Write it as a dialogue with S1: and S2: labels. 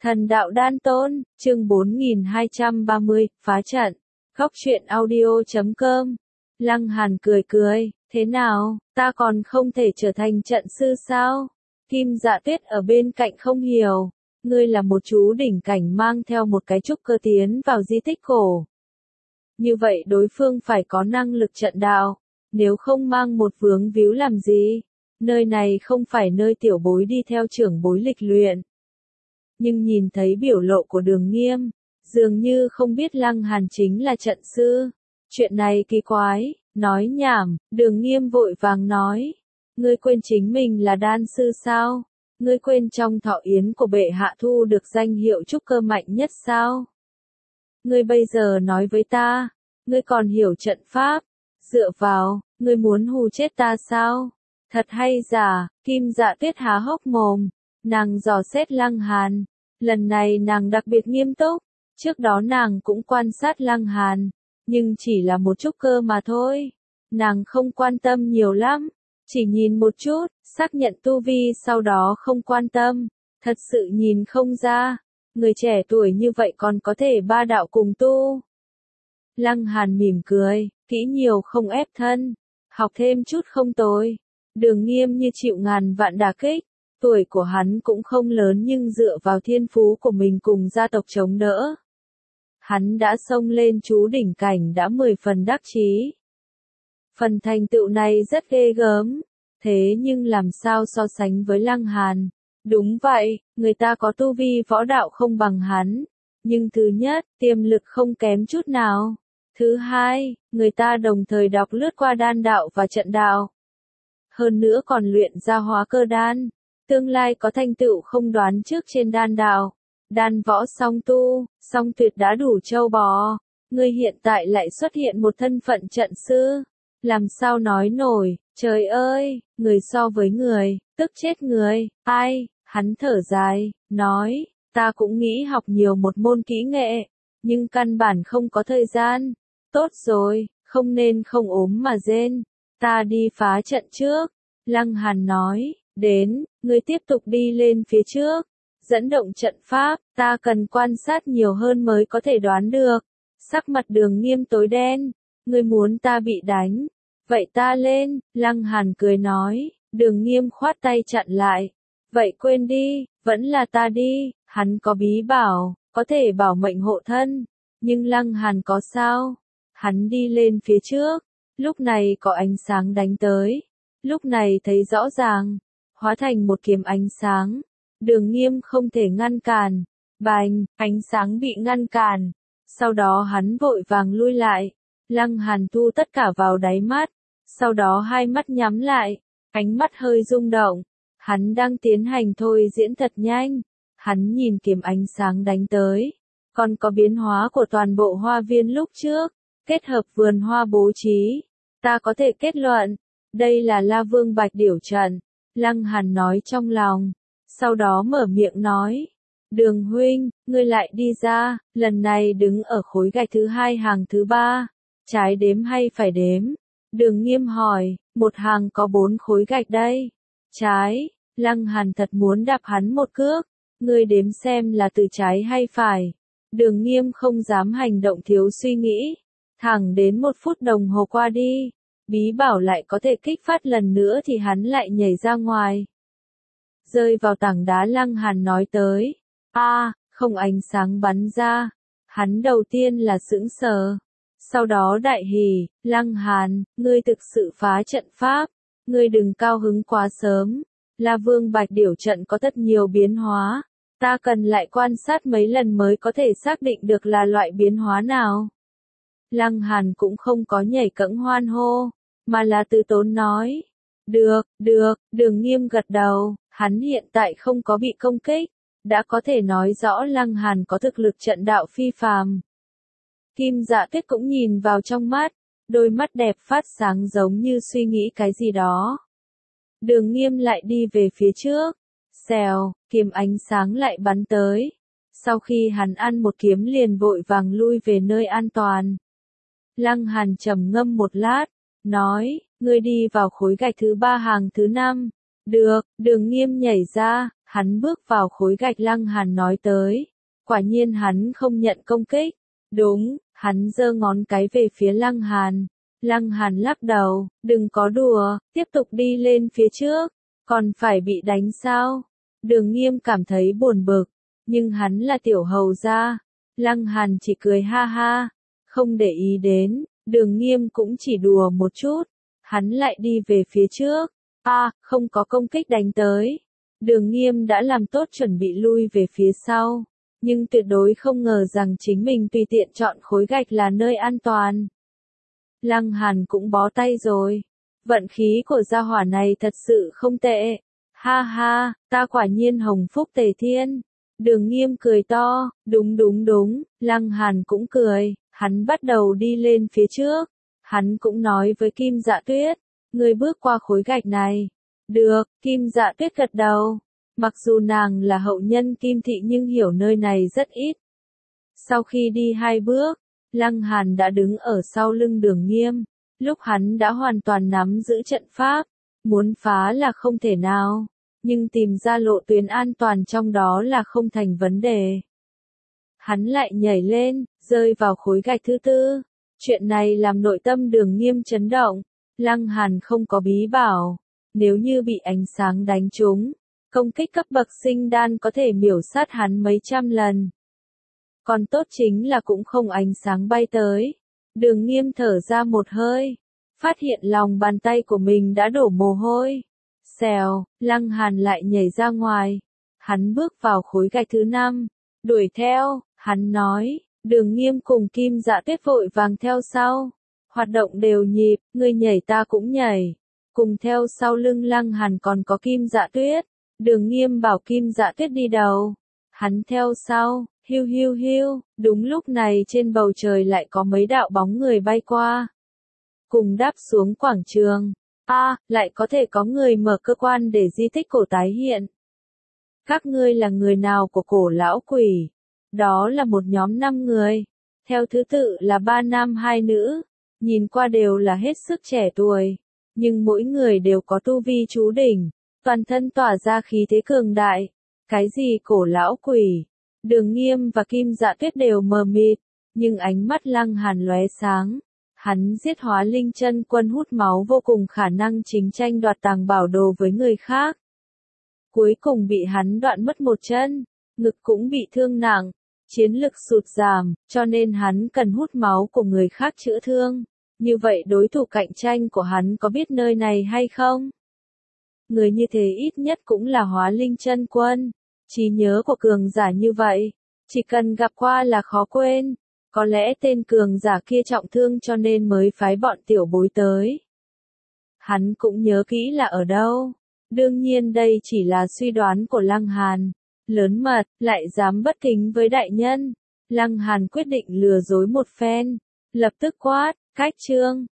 S1: Thần đạo đan tôn, chương 4230, phá trận. Góc truyện audio.com. Lăng Hàn cười cười, thế nào, ta còn không thể trở thành trận sư sao? Kim Dạ Tuyết ở bên cạnh không hiểu, ngươi là một chú đỉnh cảnh mang theo một cái trúc cơ tiến vào di tích cổ. Như vậy đối phương phải có năng lực trận đạo, nếu không mang một vướng víu làm gì? Nơi này không phải nơi tiểu bối đi theo trưởng bối lịch luyện. Nhưng nhìn thấy biểu lộ của Đường Nghiêm, dường như không biết Lăng Hàn chính là trận sư. Chuyện này kỳ quái, nói nhảm, Đường Nghiêm vội vàng nói. Ngươi quên chính mình là đan sư sao? Ngươi quên trong thọ yến của bệ hạ thu được danh hiệu trúc cơ mạnh nhất sao? Ngươi bây giờ nói với ta, ngươi còn hiểu trận pháp, dựa vào, ngươi muốn hù chết ta sao? Thật hay giả? Kim Dạ Tuyết há hốc mồm, nàng dò xét Lăng Hàn. Lần này nàng đặc biệt nghiêm túc, trước đó nàng cũng quan sát Lăng Hàn, nhưng chỉ là một trúc cơ mà thôi. Nàng không quan tâm nhiều lắm, chỉ nhìn một chút, xác nhận tu vi sau đó không quan tâm, thật sự nhìn không ra, người trẻ tuổi như vậy còn có thể ba đạo cùng tu. Lăng Hàn mỉm cười, kỹ nhiều không ép thân, học thêm chút không tồi. Đường Nghiêm như chịu ngàn vạn đả kích. Tuổi của hắn cũng không lớn nhưng dựa vào thiên phú của mình cùng gia tộc chống đỡ. Hắn đã xông lên chú đỉnh cảnh đã 10 phần đắc chí. Phần thành tựu này rất ghê gớm, thế nhưng làm sao so sánh với Lăng Hàn? Đúng vậy, người ta có tu vi võ đạo không bằng hắn, nhưng thứ nhất, tiềm lực không kém chút nào. Thứ hai, người ta đồng thời đọc lướt qua đan đạo và trận đạo. Hơn nữa còn luyện ra hóa cơ đan. Tương lai có thành tựu không đoán trước trên đan đạo, đan võ song tu, song tuyệt đã đủ châu bò. Ngươi hiện tại lại xuất hiện một thân phận trận sư, làm sao nói nổi? Trời ơi, người so với người, tức chết người. Ai? Hắn thở dài, nói, ta cũng nghĩ học nhiều một môn kỹ nghệ, nhưng căn bản không có thời gian. Tốt rồi, không nên không ốm mà rên, ta đi phá trận trước. Lăng Hàn nói. Đến, ngươi tiếp tục đi lên phía trước, dẫn động trận pháp, ta cần quan sát nhiều hơn mới có thể đoán được. Sắc mặt Đường Nghiêm tối đen, ngươi muốn ta bị đánh, vậy ta lên, Lăng Hàn cười nói. Đường Nghiêm khoát tay chặn lại, vậy quên đi, vẫn là ta đi. Hắn có bí bảo, có thể bảo mệnh hộ thân, nhưng Lăng Hàn có sao? Hắn đi lên phía trước, lúc này có ánh sáng đánh tới, lúc này thấy rõ ràng, hóa thành một kiếm ánh sáng. Đường Nghiêm không thể ngăn cản. Bành, ánh sáng bị ngăn cản. Sau đó hắn vội vàng lui lại. Lăng Hàn thu tất cả vào đáy mắt. Sau đó hai mắt nhắm lại. Ánh mắt hơi rung động. Hắn đang tiến hành thôi diễn thật nhanh. Hắn nhìn kiếm ánh sáng đánh tới. Còn có biến hóa của toàn bộ hoa viên lúc trước. Kết hợp vườn hoa bố trí. Ta có thể kết luận. Đây là La Vương Bạch Điểu trận. Lăng Hàn nói trong lòng, sau đó mở miệng nói, Đường huynh, ngươi lại đi ra, lần này đứng ở khối gạch thứ hai hàng thứ ba, trái đếm hay phải đếm? Đường Nghiêm hỏi, một hàng có 4 khối gạch đây. Trái, Lăng Hàn thật muốn đạp hắn một cước, ngươi đếm xem là từ trái hay phải. Đường Nghiêm không dám hành động thiếu suy nghĩ, thẳng đến 1 phút đồng hồ qua đi. Bí bảo lại có thể kích phát lần nữa thì hắn lại nhảy ra ngoài. Rơi vào tảng đá. Lăng Hàn nói tới. Không ánh sáng bắn ra. Hắn đầu tiên là sững sờ. Sau đó đại hỉ, Lăng Hàn, ngươi thực sự phá trận pháp. Ngươi đừng cao hứng quá sớm. La Vương Bạch Điểu trận có rất nhiều biến hóa. Ta cần lại quan sát mấy lần mới có thể xác định được là loại biến hóa nào. Lăng Hàn cũng không có nhảy cẫng hoan hô, mà là từ tốn nói. Được, Đường Nghiêm gật đầu, hắn hiện tại không có bị công kích, đã có thể nói rõ Lăng Hàn có thực lực trận đạo phi phàm. Kim Dạ Tuyết cũng nhìn vào trong mắt, đôi mắt đẹp phát sáng giống như suy nghĩ cái gì đó. Đường Nghiêm lại đi về phía trước, xèo, kiếm ánh sáng lại bắn tới. Sau khi hắn ăn một kiếm liền vội vàng lui về nơi an toàn. Lăng Hàn trầm ngâm một lát, nói, ngươi đi vào khối gạch thứ 3 hàng thứ 5. Được, Đường Nghiêm nhảy ra, Hắn bước vào khối gạch Lăng Hàn nói tới. Quả nhiên hắn không nhận công kích. Đúng, hắn giơ ngón cái về phía Lăng Hàn. Lăng Hàn lắc đầu, đừng có đùa, tiếp tục đi lên phía trước. Còn phải bị đánh sao? Đường Nghiêm cảm thấy buồn bực. Nhưng hắn là tiểu hầu gia. Lăng Hàn chỉ cười ha ha. Không để ý đến, Đường Nghiêm cũng chỉ đùa một chút. Hắn lại đi về phía trước. Không có công kích đánh tới. Đường Nghiêm đã làm tốt chuẩn bị lui về phía sau. Nhưng tuyệt đối không ngờ rằng chính mình tùy tiện chọn khối gạch là nơi an toàn. Lăng Hàn cũng bó tay rồi. Vận khí của gia hỏa này thật sự không tệ. Ha ha, ta quả nhiên hồng phúc tề thiên. Đường Nghiêm cười to, đúng, Lăng Hàn cũng cười, hắn bắt đầu đi lên phía trước. Hắn cũng nói với Kim Dạ Tuyết, ngươi bước qua khối gạch này. Được, Kim Dạ Tuyết gật đầu. Mặc dù nàng là hậu nhân Kim Thị nhưng hiểu nơi này rất ít. Sau khi đi 2 bước, Lăng Hàn đã đứng ở sau lưng Đường Nghiêm. Lúc hắn đã hoàn toàn nắm giữ trận pháp, muốn phá là không thể nào, nhưng tìm ra lộ tuyến an toàn trong đó là không thành vấn đề. Hắn lại nhảy lên, rơi vào khối gạch thứ 4. Chuyện này làm nội tâm Đường Nghiêm chấn động. Lăng Hàn không có bí bảo, nếu như bị ánh sáng đánh trúng, công kích cấp bậc sinh đan có thể miểu sát hắn mấy trăm lần. Còn tốt chính là cũng không ánh sáng bay tới. Đường Nghiêm thở ra một hơi, phát hiện lòng bàn tay của mình đã đổ mồ hôi. Xèo, Lăng Hàn lại nhảy ra ngoài. Hắn bước vào khối gạch thứ 5, đuổi theo, hắn nói. Đường Nghiêm cùng Kim Dạ Tuyết vội vàng theo sau. Hoạt động đều nhịp, ngươi nhảy ta cũng nhảy. Cùng theo sau lưng Lăng Hàn còn có Kim Dạ Tuyết. Đường Nghiêm bảo Kim Dạ Tuyết đi đầu. Hắn theo sau, hiu, đúng lúc này trên bầu trời lại có mấy đạo bóng người bay qua. Cùng đáp xuống quảng trường. Lại có thể có người mở cơ quan để di tích cổ tái hiện. Các ngươi là người nào của cổ lão quỷ? Đó là một nhóm 5 người. Theo thứ tự là 3 nam 2 nữ. Nhìn qua đều là hết sức trẻ tuổi. Nhưng mỗi người đều có tu vi chú đỉnh. Toàn thân tỏa ra khí thế cường đại. Cái gì cổ lão quỷ? Đường Nghiêm và Kim Dạ Tuyết đều mờ mịt. Nhưng ánh mắt Lăng Hàn lóe sáng. Hắn giết hóa linh chân quân hút máu vô cùng khả năng chính tranh đoạt tàng bảo đồ với người khác. Cuối cùng bị hắn đoạn mất một chân. Ngực cũng bị thương nặng. Chiến lực sụt giảm, cho nên hắn cần hút máu của người khác chữa thương. Như vậy đối thủ cạnh tranh của hắn có biết nơi này hay không? Người như thế ít nhất cũng là hóa linh chân quân. Trí nhớ của cường giả như vậy, chỉ cần gặp qua là khó quên. Có lẽ tên cường giả kia trọng thương cho nên mới phái bọn tiểu bối tới. Hắn cũng nhớ kỹ là ở đâu. Đương nhiên đây chỉ là suy đoán của Lăng Hàn. Lớn mật, lại dám bất kính với đại nhân. Lăng Hàn quyết định lừa dối một phen. Lập tức quát, cách chương.